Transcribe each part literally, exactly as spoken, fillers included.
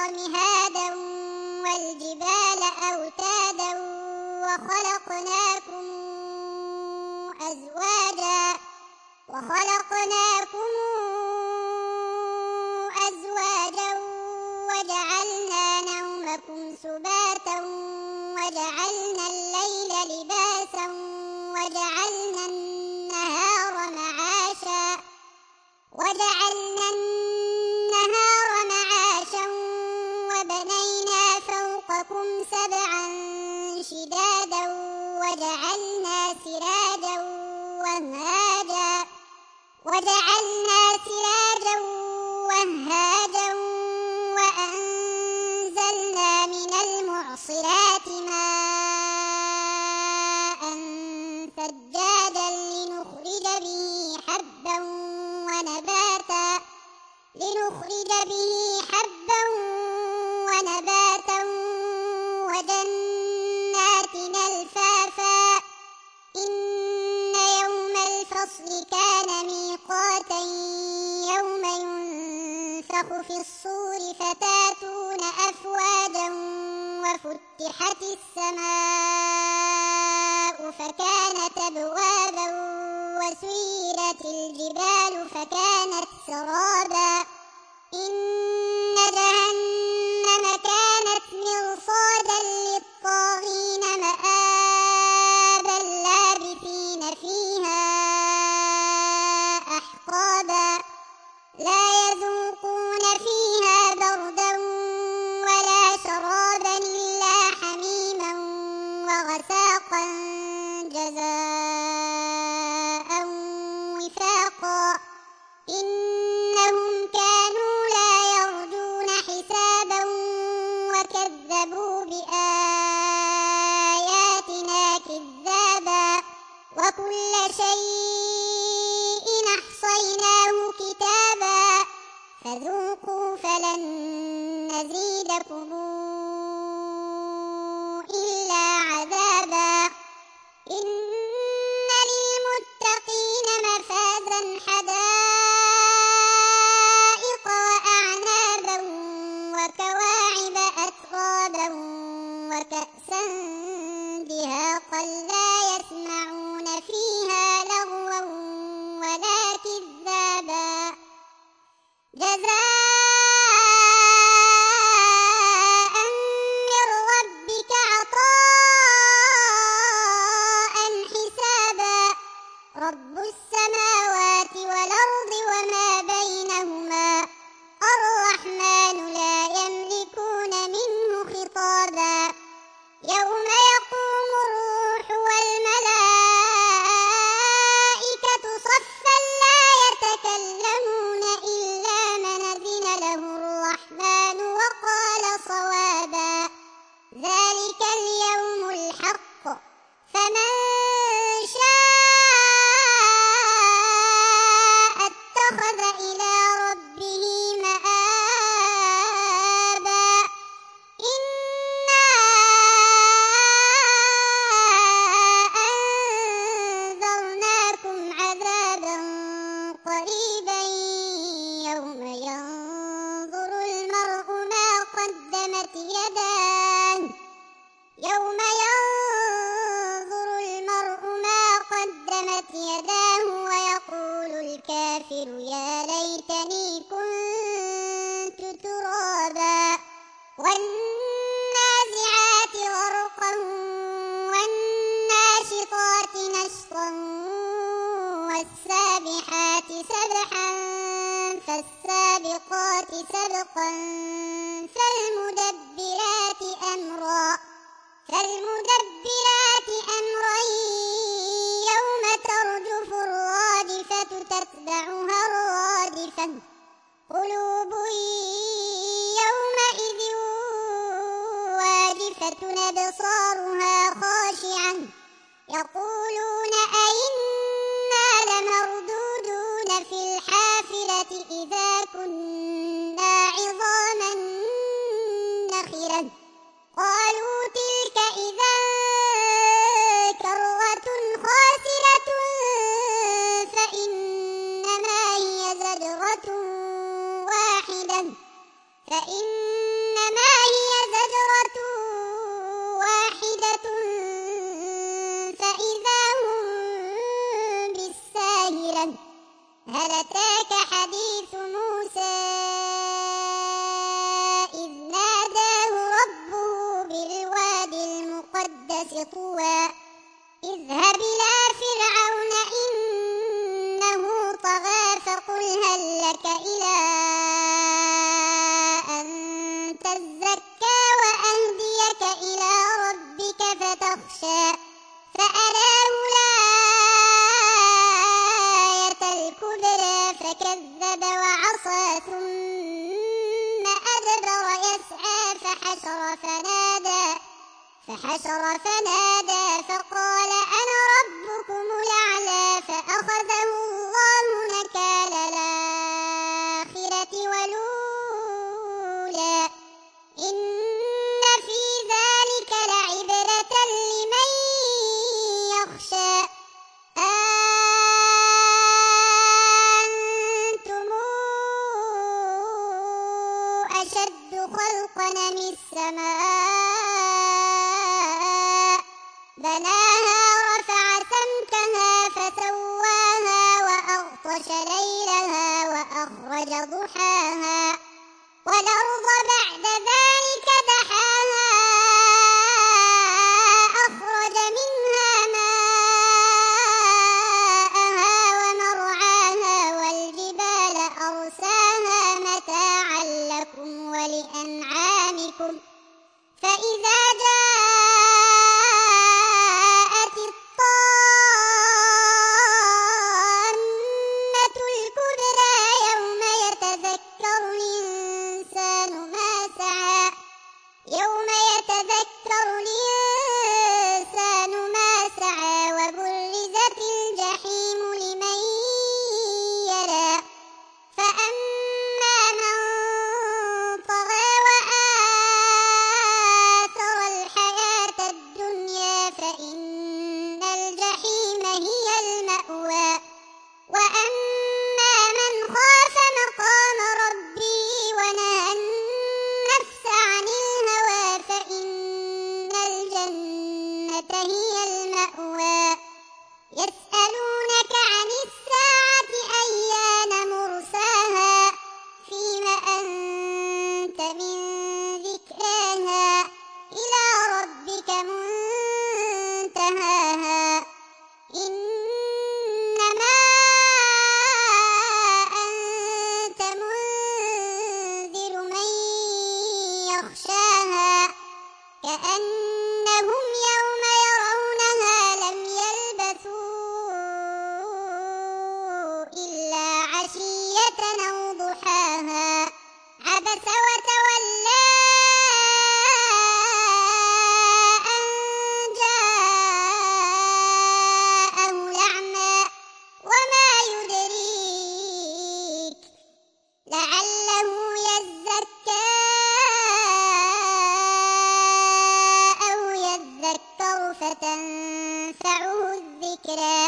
مهادا والجبال أوتادا وخلقناكم أزواجا وخلقناكم أزواجا وجعلنا نومكم سباتا وجعلنا الليل لباسا وجعلنا النهار معاشا وجعلنا النهار معاشا وبنينا فوقكم سبعا شدادا وجعلنا سراجا وهاجا وجعلنا سراجا وهاجا وأنزلنا من المعصرات ماء ثجاجا لنخرج به حبا ونباتا لنخرج به حبا ونباتا وجنات ألفافا إن يوم الفصل كان ميقاتا يوم ينفخ في الصور فتاتون أفواجا وفتحت السماء فكانت أبوابا وسيرت الجبال فكانت سرابا إن جهنم كانت مرصادا للطاغين مآبا لابثين فيها أحقابا لا يذوقون فيها بردا ولا شرابا إلا حميما وغساقا جزاء وفاقا إنهم كانوا لا يرجون حسابا وكذبوا بآياتنا كذابا وكل شيء أحصيناه كتابا فذوقوا فلن نزيدكم إلا عذابا إن للمتقين مفازا حدائق وأعنابا وكواعب أترابا وكأسا دهاقا لا يسمعون فيها لغوا ولا كذابا جزاء من ربك عطاء حسابا رب السماوات والأرض وما بينهما الرحمن لا يملكون منه خطابا يوم يقوم الروح والملائكة صفا لا يتكلمون إلا من أذن له الرحمن وقال صوابا ذلك اليوم الحق فمن شاء اتخذ إلى ربه مآبا إنا أنذرناكم عذابا قريبا يوم ينظر المرء ما قدمت يداه يوم ينظر المرء ما قدمت يداه ويقول الكافر يا ليتني كنت ترابا والنازعات غرقا والناشطات نشطا والسابحات سبحا فالسابقات سبقا فالمدبرات أمرا فالمدبرات أمرا يوم ترجف الرادفة تتبعها الرادفة قلوب يومئذ واجفة أبصارها خاشعة يقولون أئنا لمردودون في الحافرة إذا كنا عظاما نخرة قالوا تلك إذا كرة خاسرة فإنما هي زجرة واحدة فإنما طوى اذهب إلى فرعون إنه طغى فقل هل لك إلى أن تزكى وأهديك إلى ربك فتخشى فأراه الآية الكبرى فكذب وعصى ثم أدبر يسعى فحشر فنادى فحشر فنادى فقال أنا ربكم الأعلى فأخذه الله نكال الآخرة والأولى إن في ذلك لعبرة لمن يخشى أنتم أشد خلقا من السماء بناها رفع سمكها فسواها وأغطش ليلها وأخرج ضحاها والأرض بعد ذلك دحاها أخرج منها ماءها ومرعاها والجبال أرساها متاعا لكم ولأنعامكم فإذا جاءت الطامة الكبرى يوم يتذكر الإنسان ما سعى يوم يتذكر الإنسان ما سعى وبرزت الجحيم لمن يرى فأما من طغى وآثر الحياة الدنيا فإن الجحيم هي المأوى وأما من خاف مقام ربه ونهى النفس عن الهوى فإن الجنة هي المأوى يسألونك عن الساعة أيان مرساها فيم أنت من ذكراها إلى ربك منتهاها إنما أنت منذر من يخشاها كأنهم يوم يرونها لم يلبثوا إلا عشية أو ضحاها عبس وتولى أن جاءه الأعمى وما يدريك لعله يزكى أو يذكر فتنفعه الذكرى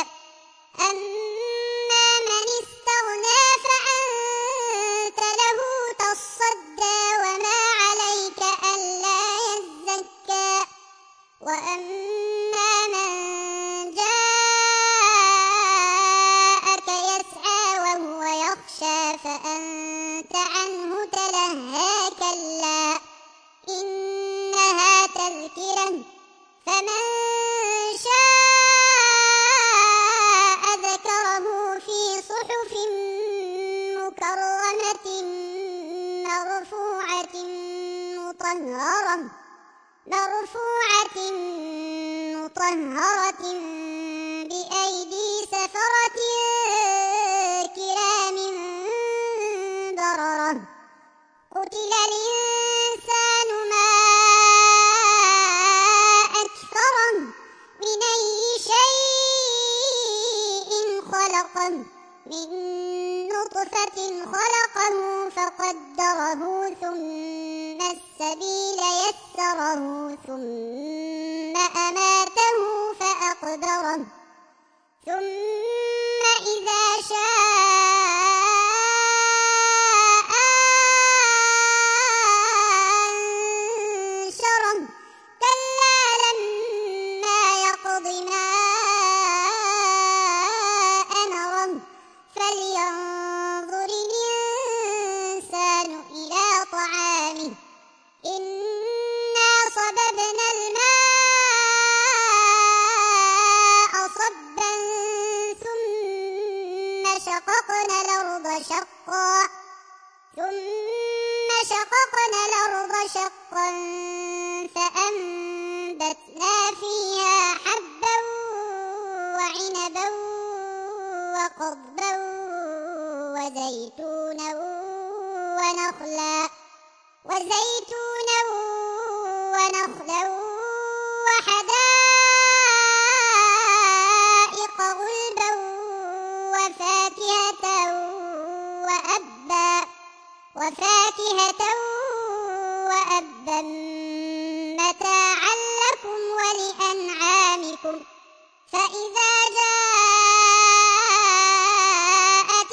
أما من استغنى فأنت له تصدى وما عليك ألا يزكى وأما من جاءك يسعى وهو يخشى فأنت عنه تلهى كلا إنها تذكرة فمن شاء ذكره في صحف مكرمة مرفوعة مطهرة مرفوعة مطهرة بأيدي سفرة كرام بررة قتل الإنسان ما أكفره من أي شيء خلقه من نطفة خلقه فقدره ثم السبيل يسره ثم أماته فأقبره ثم إذا شاء أنشره كلا لما يقض ما أمره فلينظر الإنسان إلى طعامه إنا صببنا الماء شقا فأنبتنا فيها حبا وعنبا وقضبا وزيتونا ونخلا وزيتونا ونخلا وحدائق غلبا وفاكهة وأبا وفاكهة وأبا متاعا لكم ولأنعامكم فإذا جاءت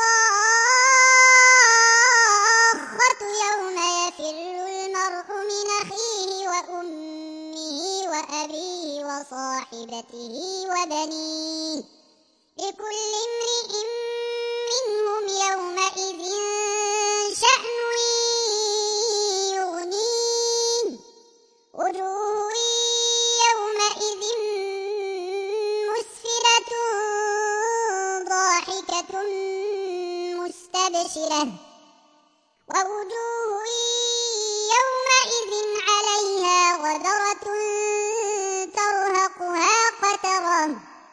الصاخة يوم يفر المرء من أخيه وأمه وأبيه وصاحبته وبنيه لكل امرئ منهم يومئذ شأن يغنيه وجوه يومئذ مسفرة ضاحكة مستبشرة ووجوه يومئذ عليها غبرة ترهقها قترة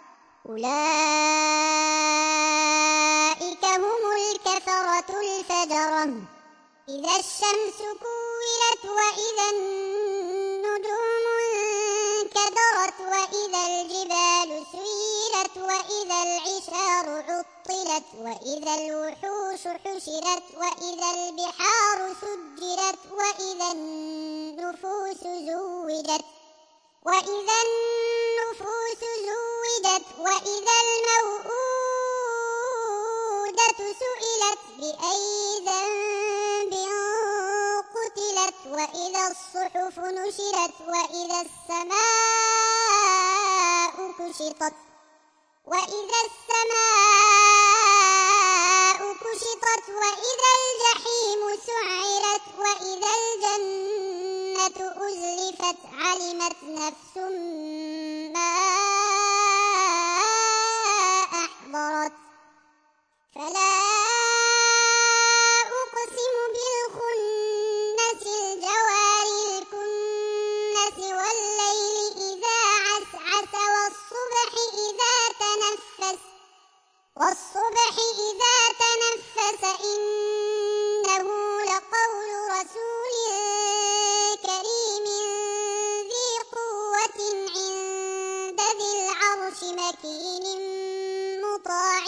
أولئك هم الكفرة الفجرة إذا الشمس كورت وإذا النجوم انكدرت وإذا الجبال سيرت وإذا العشار عطلت وإذا الوحوش حشرت وإذا البحار سجرت وإذا النفوس زوجت وإذا النفوس زوجت وإذا الموءودة سئلت بأي ذنب قتلت وإذا الصحف نشرت وإذا السماء كشطت وإذا السماء كشطت وإذا الجحيم سعرت وإذا الجنة أزلفت علمت نفس ما أحضرت فلا أقسم بالخنس الجوار الكنس والليل إذا عسعس والصبح إذا تنفس والصبح إذا تنفس إنه لقول رسول كريم ذي قوة عند ذي العرش مكين مطاع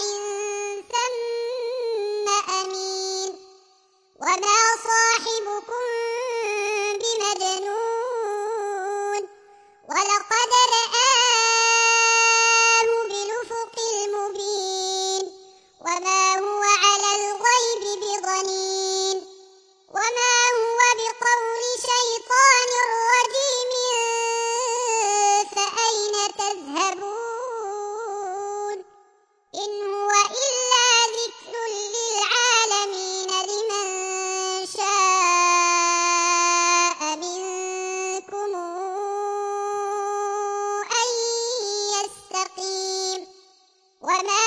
ثم أمين وما صاحبكم بمجنون ولقد رآه بالأفق المبين وما هو على الغيب بضنين وما هو بقول شيطان رجيم فأين تذهبون إن هو إلا ذكر للعالمين لمن شاء منكم أن يستقيم وما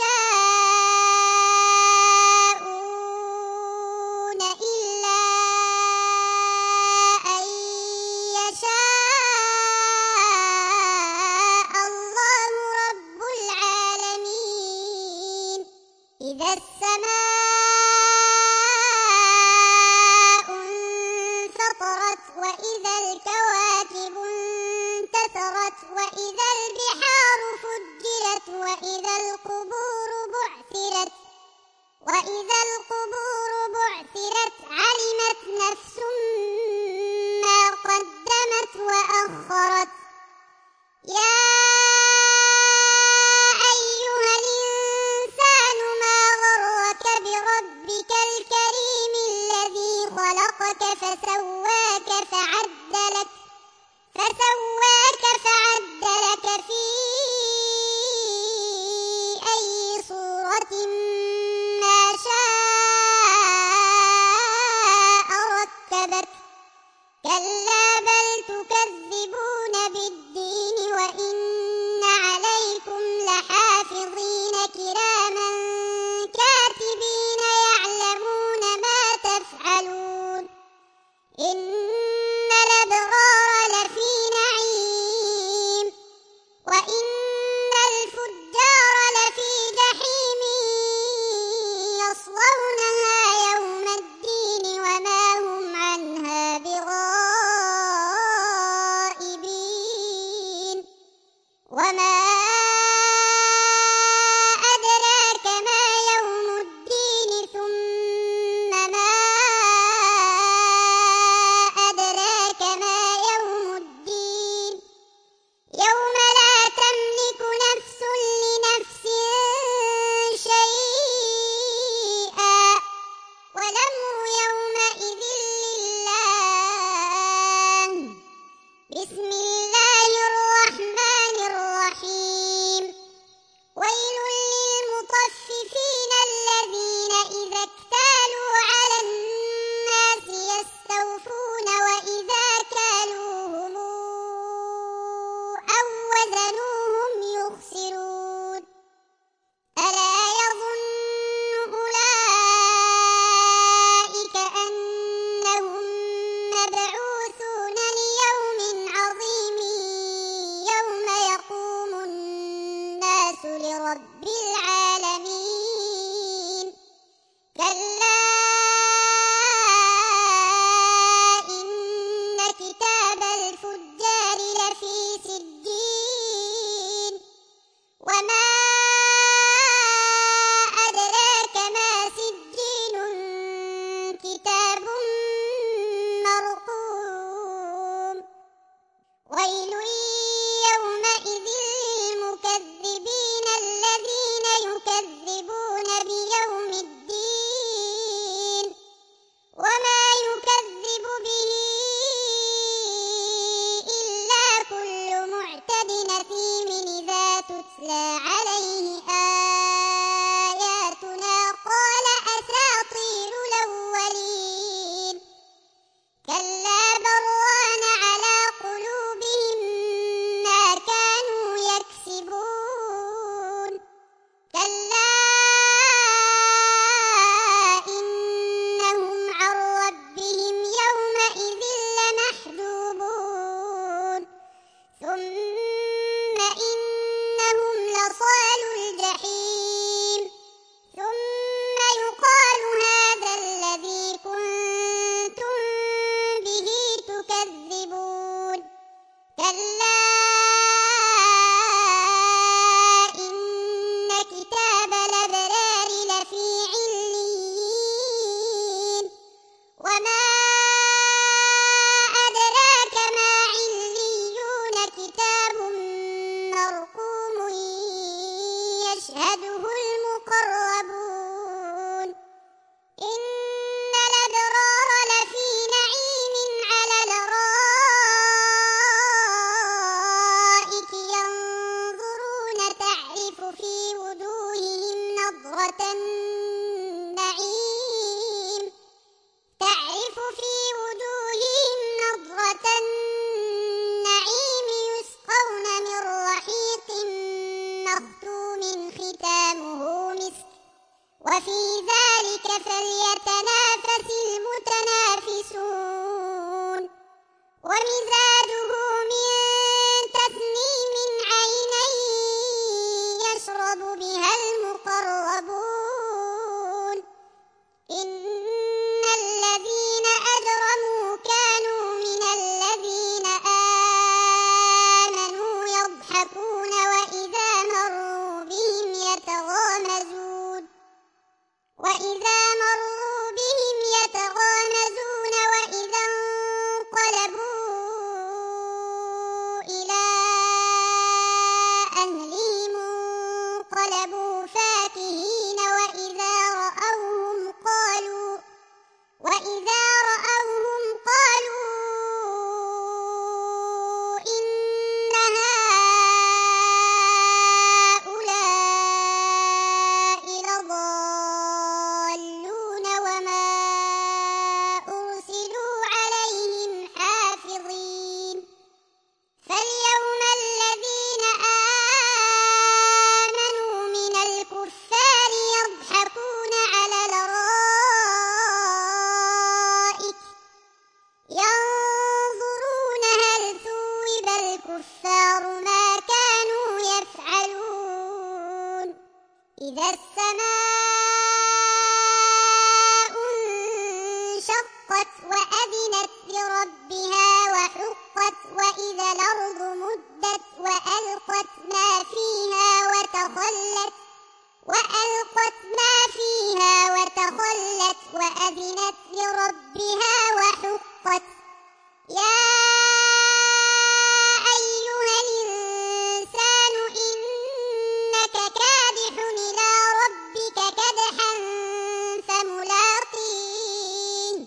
تشاءون إلا أن يشاء الله رب العالمين إذا السماء انفطرت وإذا الكواكب انتثرت وإذا البحار فجرت وإذا القبور بعثرت وإذا القبور بعثرت علمت نفس ما قدمت وأخرت يا أيها الإنسان ما غرك بربك الكريم الذي خلقك فسواك فعدلك فسواك فعدلك في أي صورة ما شاء ركبك كلا بل تكذبون بالدين وإن عليكم لحافظين كراما كاتبين يعلمون ما تفعلون إن ينظرون هل ثوب الكفار ما كانوا يفعلون إذا السماء انشقت وأذنت لربها وحقت وإذا الأرض مدت وألقت ما فيها وتخلت وألقت ما فيها وتخلت وأذنت لربها وحقت يا أيها الإنسان إنك كادح إلى ربك كدحا فملاقيه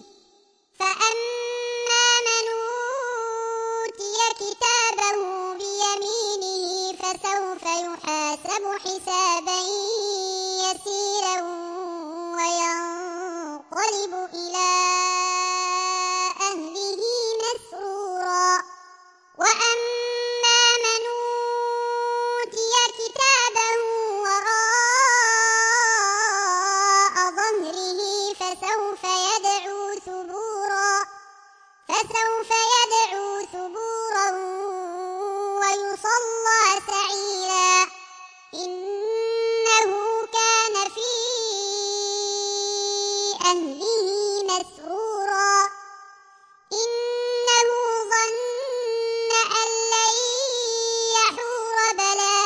فأما من أوتي كتابه بيمينه فسوف يحاسب حسابا يسيرا وينقلب إلى أهله مسرورا وأما من أوتي كتابه وراء ظهره فسوف يدعو ثبورا فسوف يدعو ثبورا ويصلى سعيرا إنه كان في أهله مسرورا إنه ظن أن لن يحور بلى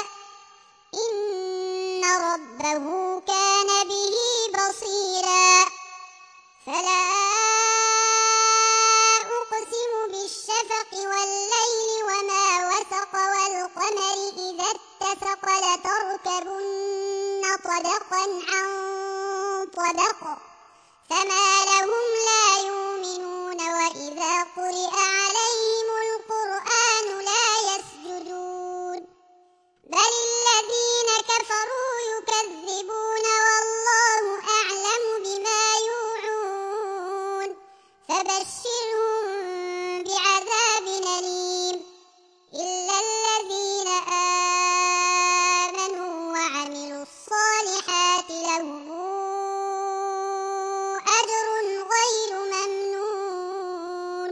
إن ربه كان به بصيرا فلا أقسم بالشفق والليل وما وسق والقمر إذا اتسق لتركبن طبقا عن طبق فما لهم لا يؤمنون وإذا قرئ عليهم القرآن لا يسجدون بل الذين كفروا يكذبون والله أعلم بما يوعون فبشرهم بعذاب أليم إلا الذين آمنوا وعملوا الصالحات لهم أجر غير ممنون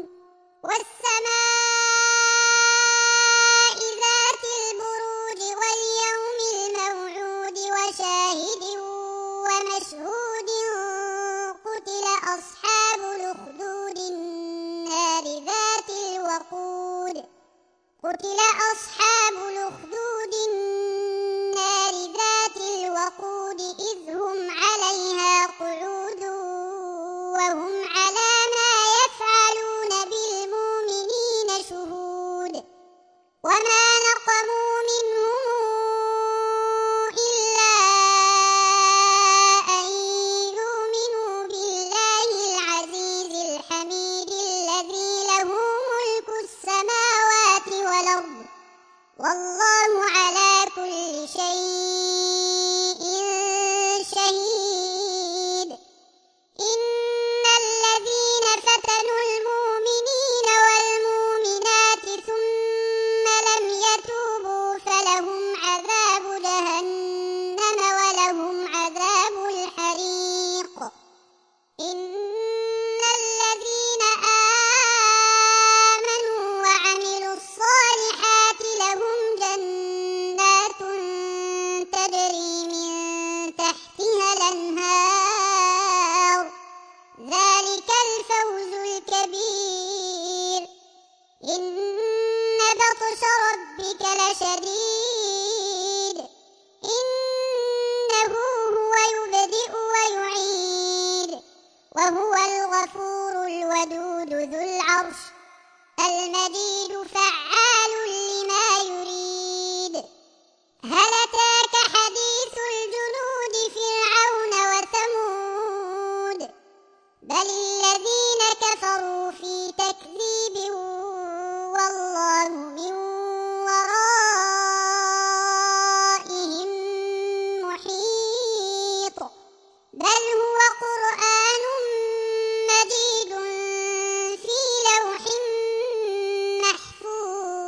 والسماء ذات البروج واليوم الموعود وشاهد ومشهود قتل أصحاب الأخدود النار ذات الوقود قتل أصحاب الأخدود النار ذات الوقود إذ هم عليها قعود وهم على ما يفعلون بالمؤمنين شهود وما نقموا منهم إلا أن يؤمنوا بالله العزيز الحميد الذي له ملك السماوات والأرض والله على كل شيء شهيد إن الذين فتنوا المؤمنين والمؤمنات ثم لم يتوبوا فلهم عذاب جهنم ولهم عذاب الحريق إن الذين آمنوا وعملوا الصالحات لهم جنات تجري من تحتها الأنهار ذلك الفوز الكبير إن بطش ربك لشديد إنه هو يبدئ ويعيد وهو الغفور الودود ذو العرش المجيد فعال لما يريد هل أتاك حديث الجنود فرعون وثمود بل الذين كفروا في تكذيب والله من ورائهم محيط بل هو قرآن مجيد في لوح محفوظ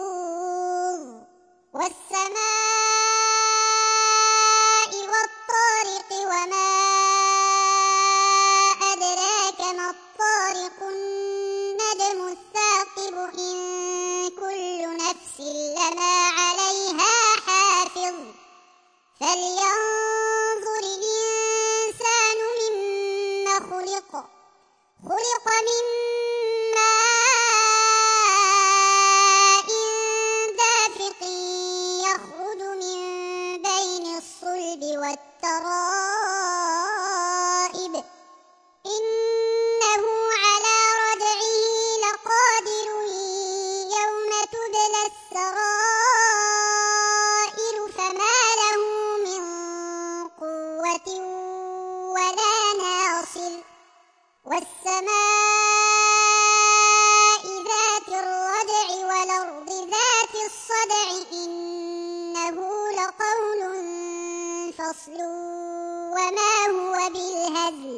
فصل وما هو بالهزل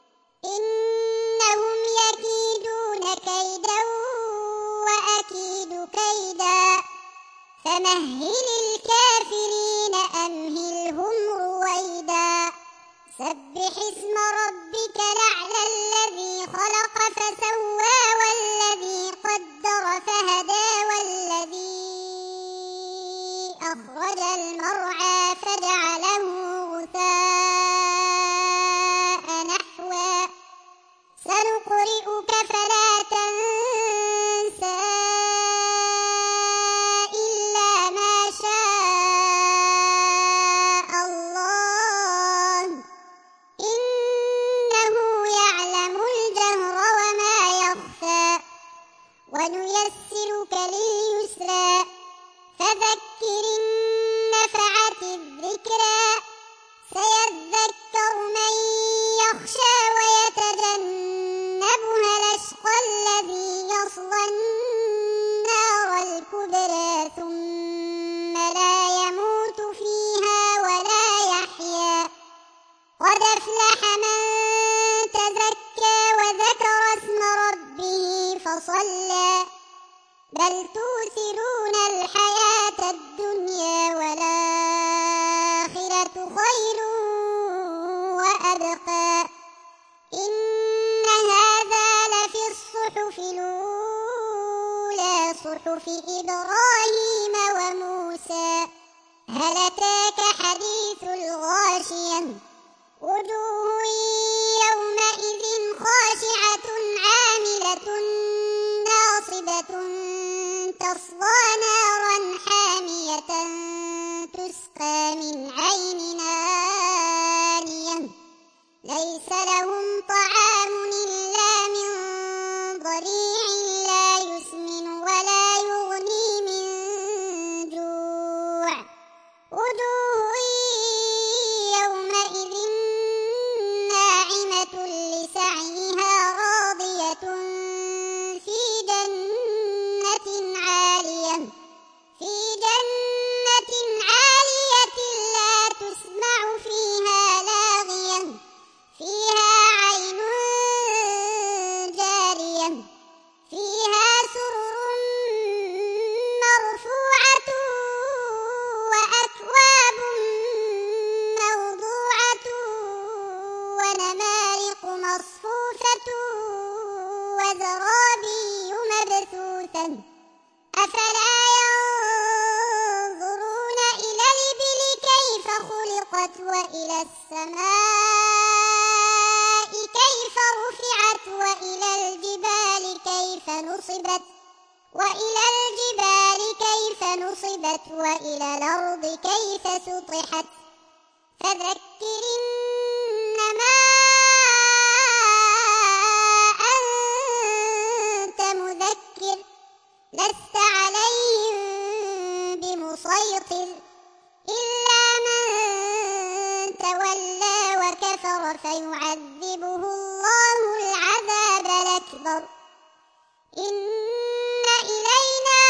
إنهم يكيدون كيدا وأكيد كيدا فمهل الكافرين أمهلهم رويدا سبح اسم ربك الأعلى الذي خلق فسوى والذي قدر فهدى والذي أخرج المرعى فجعله غثاء نحوا سنقرئك فلا تنسى إلا ما شاء الله إنه يعلم الجهر وما يخفى ونيسرك لليسرى فذكر إن نفعت الذكرى سيذكر من يخشى ويتجنبها الأشقى الذي يصلى النار الكبرى ثم لا يموت فيها ولا يحيا قد أفلح من تزكى وذكر اسم ربه فصلى بل تؤثرون الحياة الدنيا والآخرة خير وأبقى إن هذا لفي الصحف الأولى صحف إبراهيم وموسى هل أتاك حديث الغاشية وجوه يومئذ خاشعة عاملة ناصبة تصلى نارا حامية تسقى من عين آنية ليس لهم طعام إلا من ضريع لا يسمن ولا يغني من جوع وجوه يومئذ ناعمة لسعيها راضية في جنة عالية في جنة عالية لا تسمع فيها لاغية فيها عين جارية فيها سرر مرفوعة وأكواب موضوعة ونمارق مصفوفة وزرابي مبثوثة أفلا ينظرون إلى الإبل كيف خلقت وإلى السماء كيف رفعت وإلى الجبال كيف نصبت وإلى الجبال كيف نصبت وإلى الأرض كيف سطحت فذكر إنما أنت مذكر لست عليهم بمسيطر إلا من تولى وكفر فيعذبه الله العذاب الأكبر إن إلينا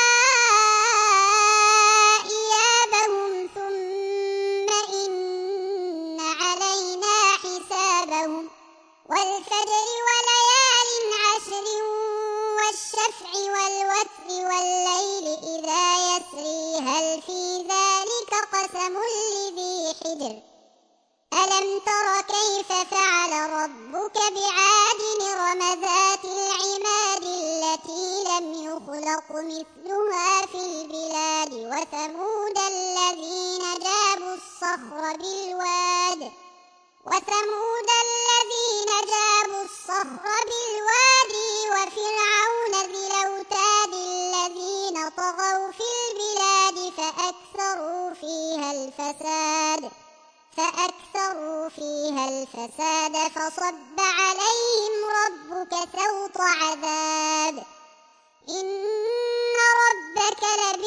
إيابهم ثم إن علينا حسابهم والفجر وليال عشر والشفع والوتر والليل إذا يسري هل في ذلك قسم لذي حجر ألم تر كيف فعل ربك بعاد إرم ذات العماد التي لم يخلق مثلها في البلاد وثمود الذين جابوا الصخر بالواد وثمود الذين جابوا الصخر بالوادي وفرعون ذي الأوتاد الذين طغوا في البلاد فأكثروا فيها الفساد فأكثروا فيها الفساد فصب عليهم ربك سوط عذاب إن ربك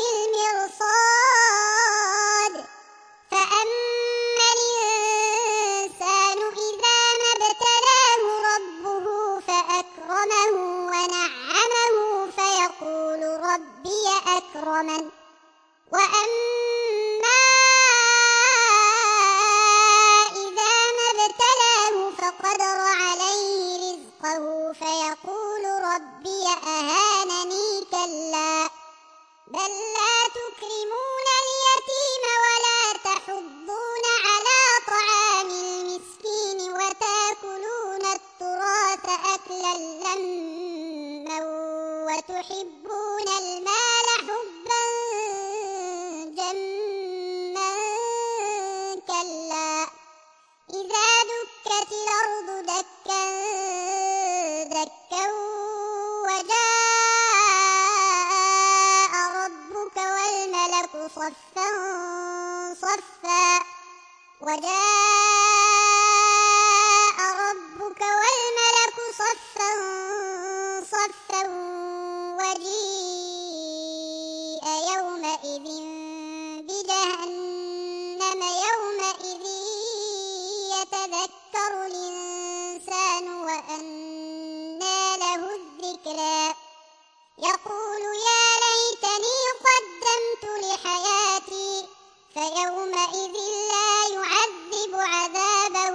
لبالمرصاد فأما الإنسان إذا ما ابتلاه ربه فأكرمه ونعمه فيقول ربي أكرمن وأما وتحبون المال حبا جما كلا إذا دكت الأرض دكا دكا وجاء ربك والملك صفا صفا وجاء ربك والملك صفا صفا وجيء يومئذ بجهنم يومئذ يتذكر الإنسان وأنى له الذكرى يقول يا ليتني قدمت لحياتي فيومئذ لا يعذب عذابه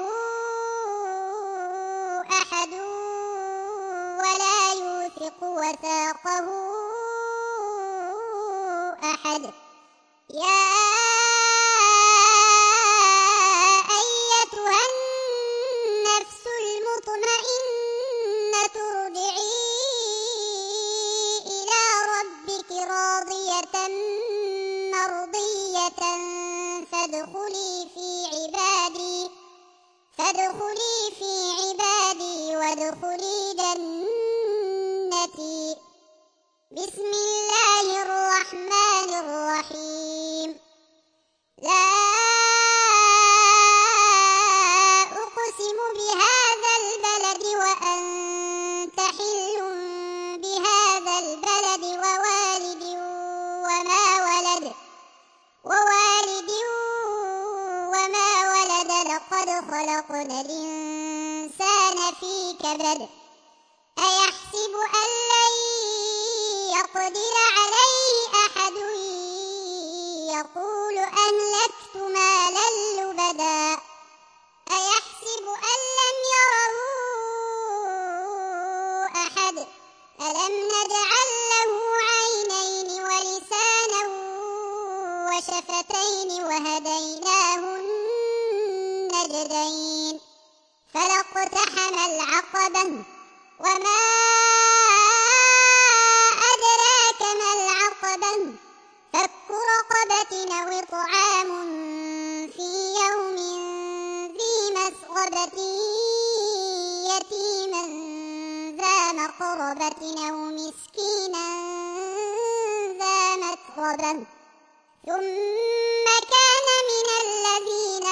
أحد ولا يوثق وثاقه أحد يا أيتها النفس المطمئنة ارجعي إلى ربك راضية مرضية فادخلي في عبادي فادخلي في عبادي وادخلي جنتي بسم الله الرحمن الرحيم لا أقسم بهذا البلد وأنت حل بهذا البلد ووالد وما ولد ووالد وما ولد لقد خلقنا الإنسان في كبد أيحسب أن لن يقدر عليه أحد يقول أهلكت مالا لبدا أيحسب أن لم يره أحد ألم نجعل له عينين ولسانا وشفتين وهديناه النجدين فلاقتحم العقبة وما أدراك ما العقبة فك رقبة أو إطعام في يوم ذي مسغبة يتيما ذا مقربة أو مسكينا ذا متربة ثم كان من الذين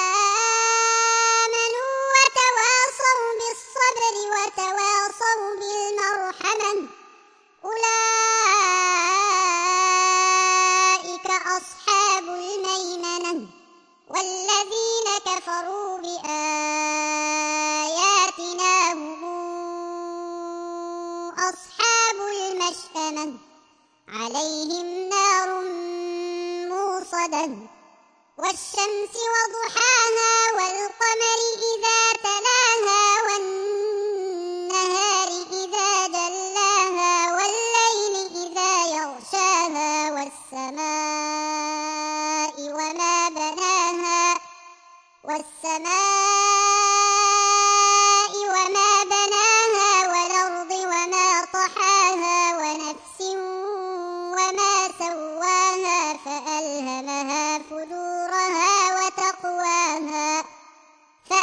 آمنوا وتواصوا بالصبر وتواصوا بالمرحمة أولئك أصحاب الميمنة والذين كفروا بآياتنا هم أصحاب المشأمة عليهم نار موصدة والشمس وضحاها والقمر إذا تلاها والنهار إذا جلاها والليل إذا يغشاها والسماء وما بناها والسماء وما بناها والأرض وما طحاها ونفس وما سواها فألهمها فجورها وتقواها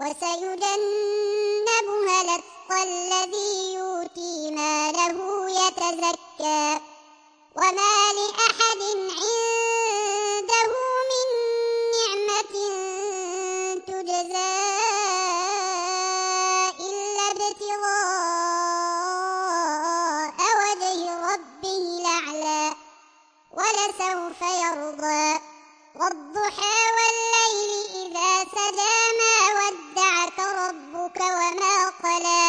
وسيجنبها الأتقى الذي يؤتي ماله يتزكى وما لأحد عنده من نعمة تجزى إلا ابتغاء وجه ربه الأعلى ولسوف يرضى والضحى والليل إذا سجى ما ودعك ربك وما قلى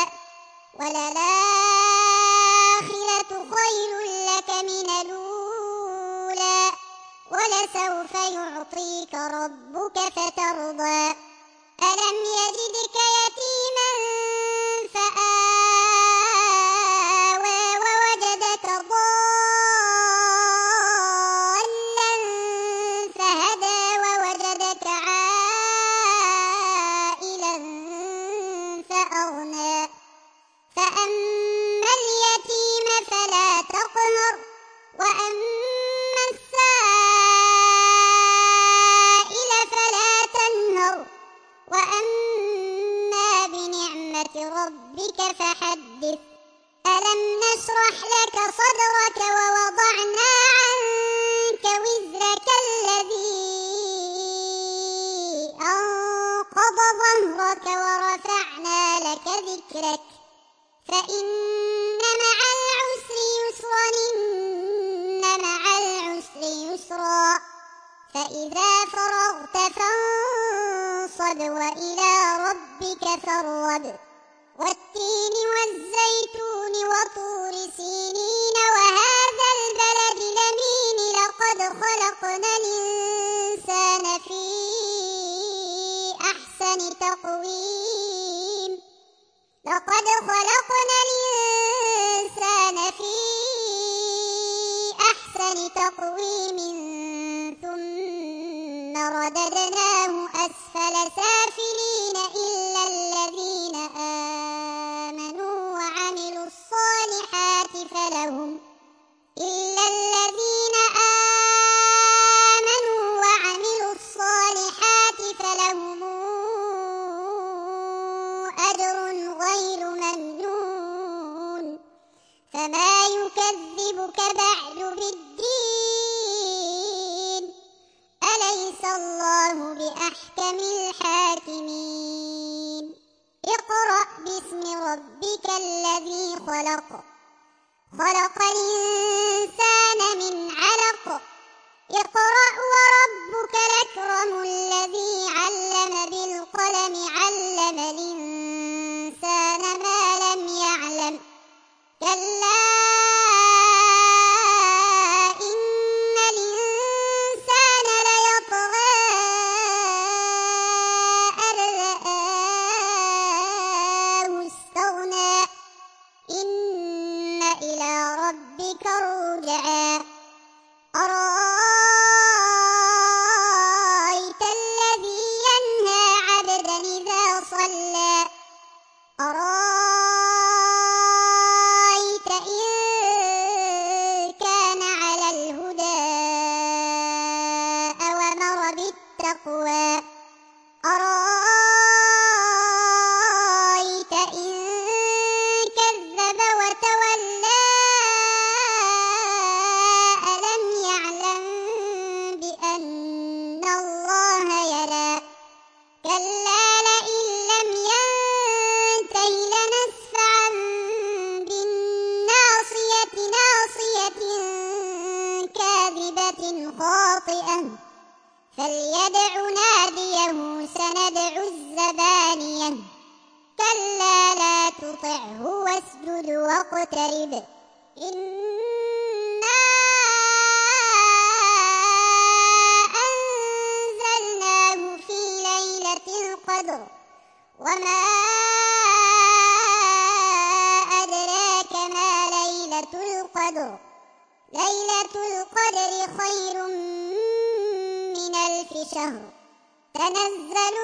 وللآخرة خير لك من الأولى ولسوف يعطيك ربك فترضى ألم يجدك يتيما فآوى ووجدك ضالا فهدى ووجدك عائلا فأغنى فأما اليتيم فلا تقهر وأما السائل فلا تنهر وأما بنعمة ربك فحدث ألم نشرح لك صدرك ووضعنا عنك وزرك الذي أنقض ظهرك ورفعنا لك ذكرك فإن مع العسر يسرا إن مع العسر يسرا فإذا فرغت فانصب وإلى ربك فارغب والتين والزيتون وطور سينين وهذا البلد الأمين لقد خلقنا الإنسان في أحسن تقويم لقد خلقنا الإنسان في أحسن تقويم ثم رددناه أسفل سافلين إلا الذين آمنوا وعملوا الصالحات فلهم إلا الذين آمنوا وعملوا الصالحات فلهم أجر غير ممنون فما يكذبك بعد بالدين أليس الله بأحكم الحاكمين اقرأ باسم ربك الذي خلق خلق الإنسان من علق اقرأ وربك الأكرم الذي علم بالقلم علم الإنسان ما لم يعلم كلا إن الإنسان ليطغى أن رآه استغنى إن إلى ربك الرجعى أرأيت الذي ينهى عبدا إذا صلى أرأيت إن كان على الهدى أو أمر بالتقوى أرأيت إن كذب وتولى ألم يعلم بأن الله يرى كلا لئن لم ينته لنسفعا بالناصية ناصية كاذبة خاطئة فليدع ناديه سندع الزبانية كلا لا تطعه واسجد واقترب إنا أنزلناه في ليلة القدر وما أدراك ما ليلة القدر ليلة القدر خير من ألف شهر تنزل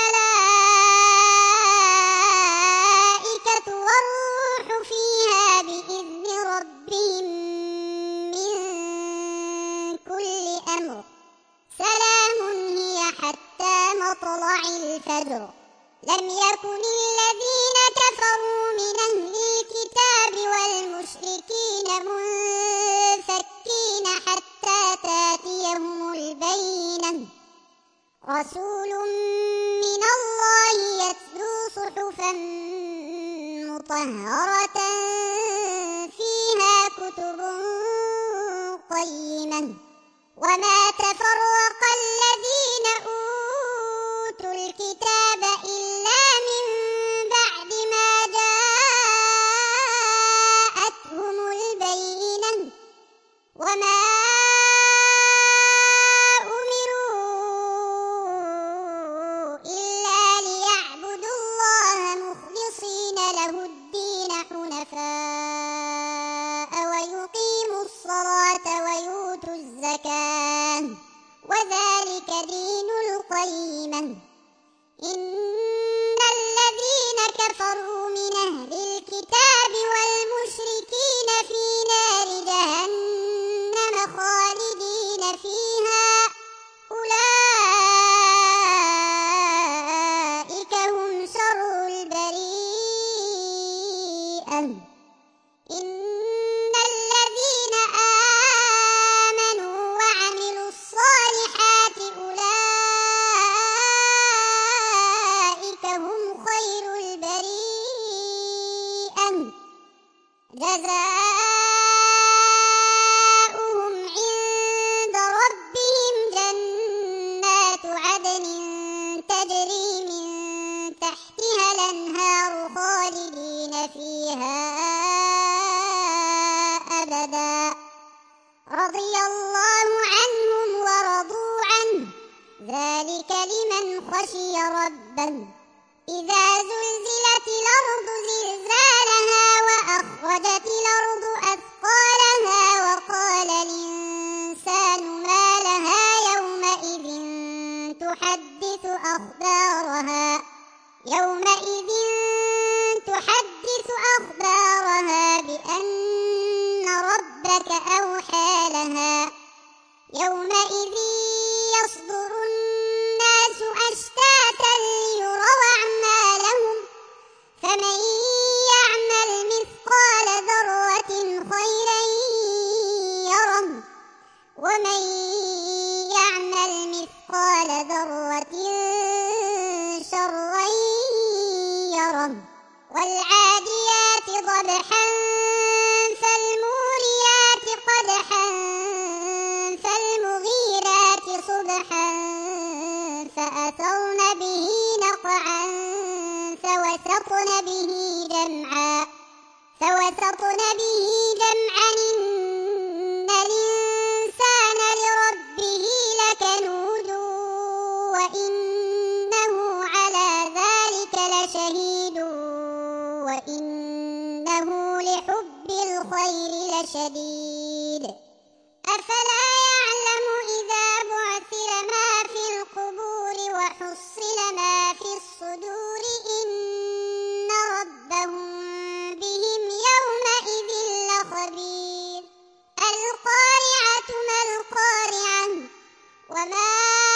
الملائكة والروح فيها بإذن ربهم من كل أمر سلام هي حتى مطلع الفجر لم يكن الذين كفروا من أهل الكتاب والمشركين منفكين حتى تأتيهم البينة رسول من الله يتلو صحفا مطهرة فيها كتب قيمة وما تفرق الذين أوتوا الكتاب إلا من بعد ما جاءتهم البينة وما أمروا إلا ليعبدوا الله مخلصين له الدين حنفاء ويقيموا الصلاة ويؤتوا الزكاة وذلك دين القيمة إن الذين كفروا من أهل الكتاب والمشركين في نار جهنم خالدين فيها أولئك هم شر البريئة إن الذين آمنوا وعملوا الصالحات أولئك هم خير البريئة جزاؤهم عند ربهم جنات عدن تجري من تحتها الأنهار خالدين فيها أبدا رضي الله عنهم ورضوا عنه ذلك لمن خشي ربه إذا زلزلت الأرض زلزالها وأخرجت الأرض أثقالها وقال الإنسان ما لها يومئذ تحدث أخبارها يومئذ تحدث أخبارها بأن ربك أوحى لها يومئذ يصدر الناس أشتاتا ليروا أعمالهم فمن يعمل مثقال ذرة خيرا يره ومن يعمل مثقال ذرة شرا يره والعاديات ضبحا فالموريات قدحا فالمغيرات صبحا فأثرن به نقعا فوسطن به جمعا فوسطن به جمعا إن الإنسان لربه لكنود وإنه على ذلك لشهيد وإنه لحب الخير لشديد أفلا يعلم إذا بعثر ما في القبور وحصل ما في الصدور إن ربهم بهم يومئذ لخبير القارعة ما القارعة وما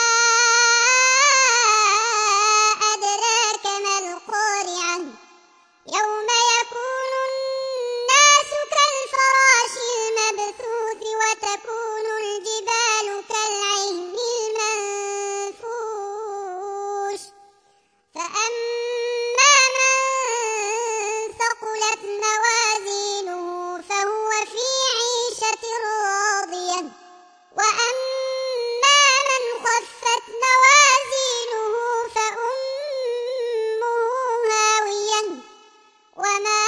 أدراك ما القارعة يوم يكون الناس كالفراش المبثوث وتكون الجبال كالعهن المنفوش فأما من ثقلت موازينه فهو في عيشة راضية وأما من خفت موازينه فأمه هاوية وما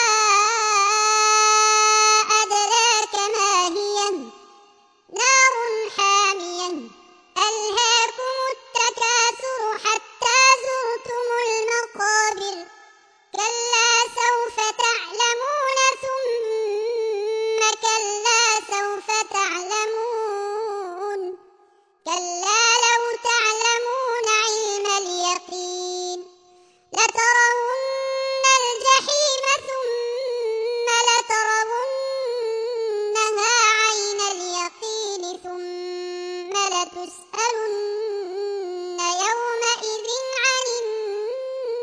أدراك ما هي نار حامية ألهاكم التكاثر حتى زرتم المقابر كلا سوف تعلمون ثم كلا سوف تعلمون كلا لو تعلمون علم اليقين لترون الجحيم ثم لترونها عين اليقين ثم لتسألن يومئذ عن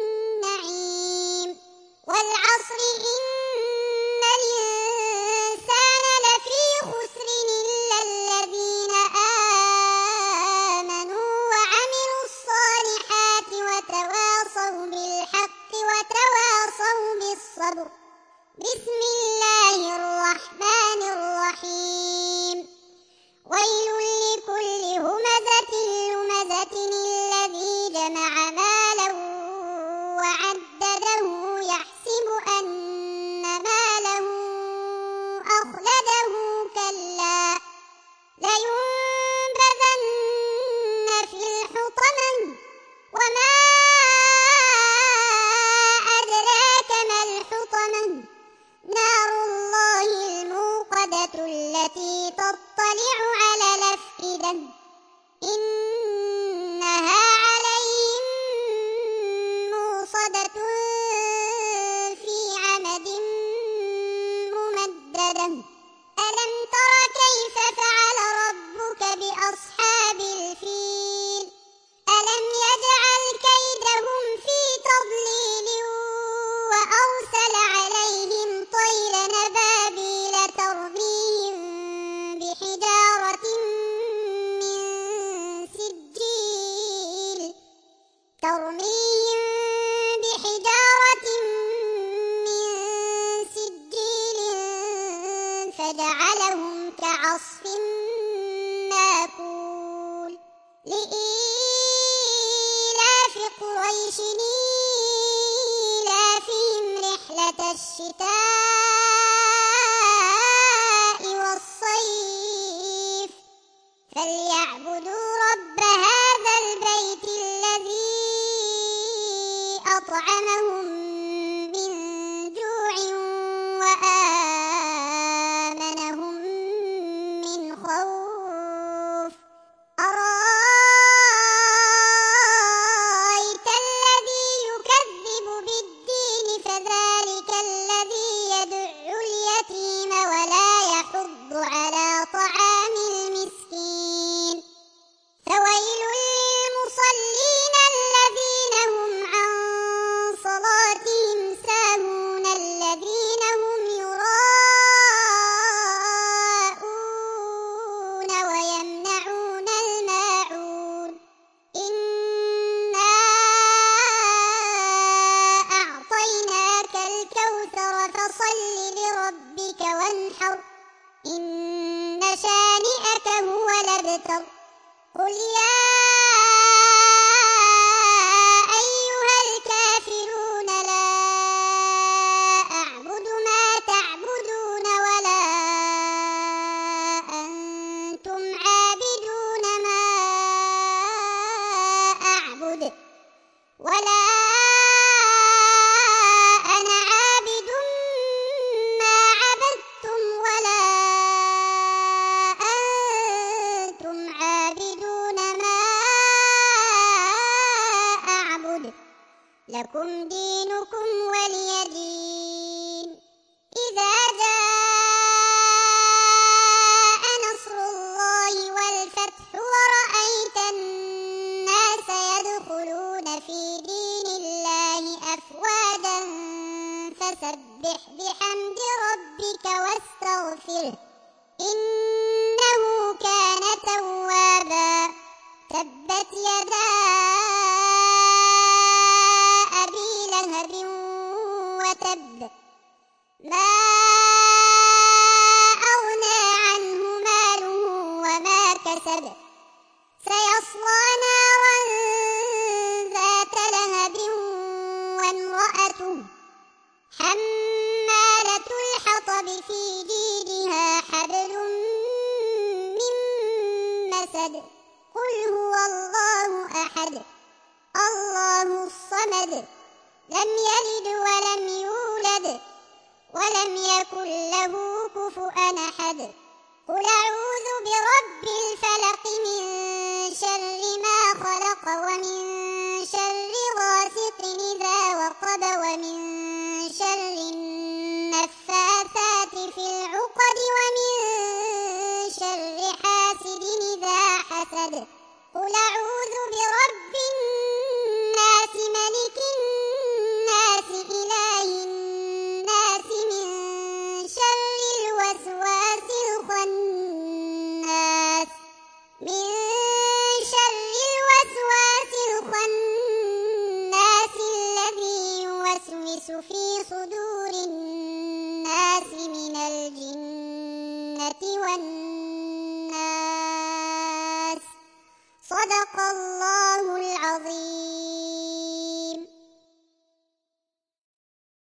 لإيلاف قريش إيلافهم رحلة الشتاء والصيف فليعبدوا رب هذا البيت الذي أطعمهم من جوع وآمنهم من خوف أرأيت الذي يكذب بالدين فذلك الذي يدع اليتيم ولا يحض على طعام المسكين فويل للمصلين الذين هم عن صلاتهم ساهون الذين هم يراءون ويمنعون الماعون إنا أعطيناك الكوثر فصل لربك وانحر إن شانئك هو الأبتر قل يا أيها الكافرون لا أعبد ما تعبدون ولا أنتم عابدون ما أعبد ولا أنا عابد ما عبدتم ولا أنتم عابدون ما أعبد لكم دينكم ولي دين إذا جاء نصر الله والفتح ورأيت الناس يدخلون في دين الله أفواجا فسبح بحمد ربك واستغفره إنه كان توابا تبت يدا أبي لهب وتب ما أغنى عنه ماله وما كسب سيصلى نارا ذات لهب وامرأته حمالة الحطب في جيدها حبل من مسد قل هو الله أحد الله الصمد لم يلد ولم يولد ولم يكن له كفؤا أحد قل أعوذ برب الفلق من شر ما خلق ومن شر غاسق إذا وقب ومن شر النفاثات في العقد ومن شر حاسد إذا حسد قل أعوذ برب الناس ملك الناس إله الناس من شر الوسواس الخناس من شر الوسواس الخناس الذي يوسوس في صدور الناس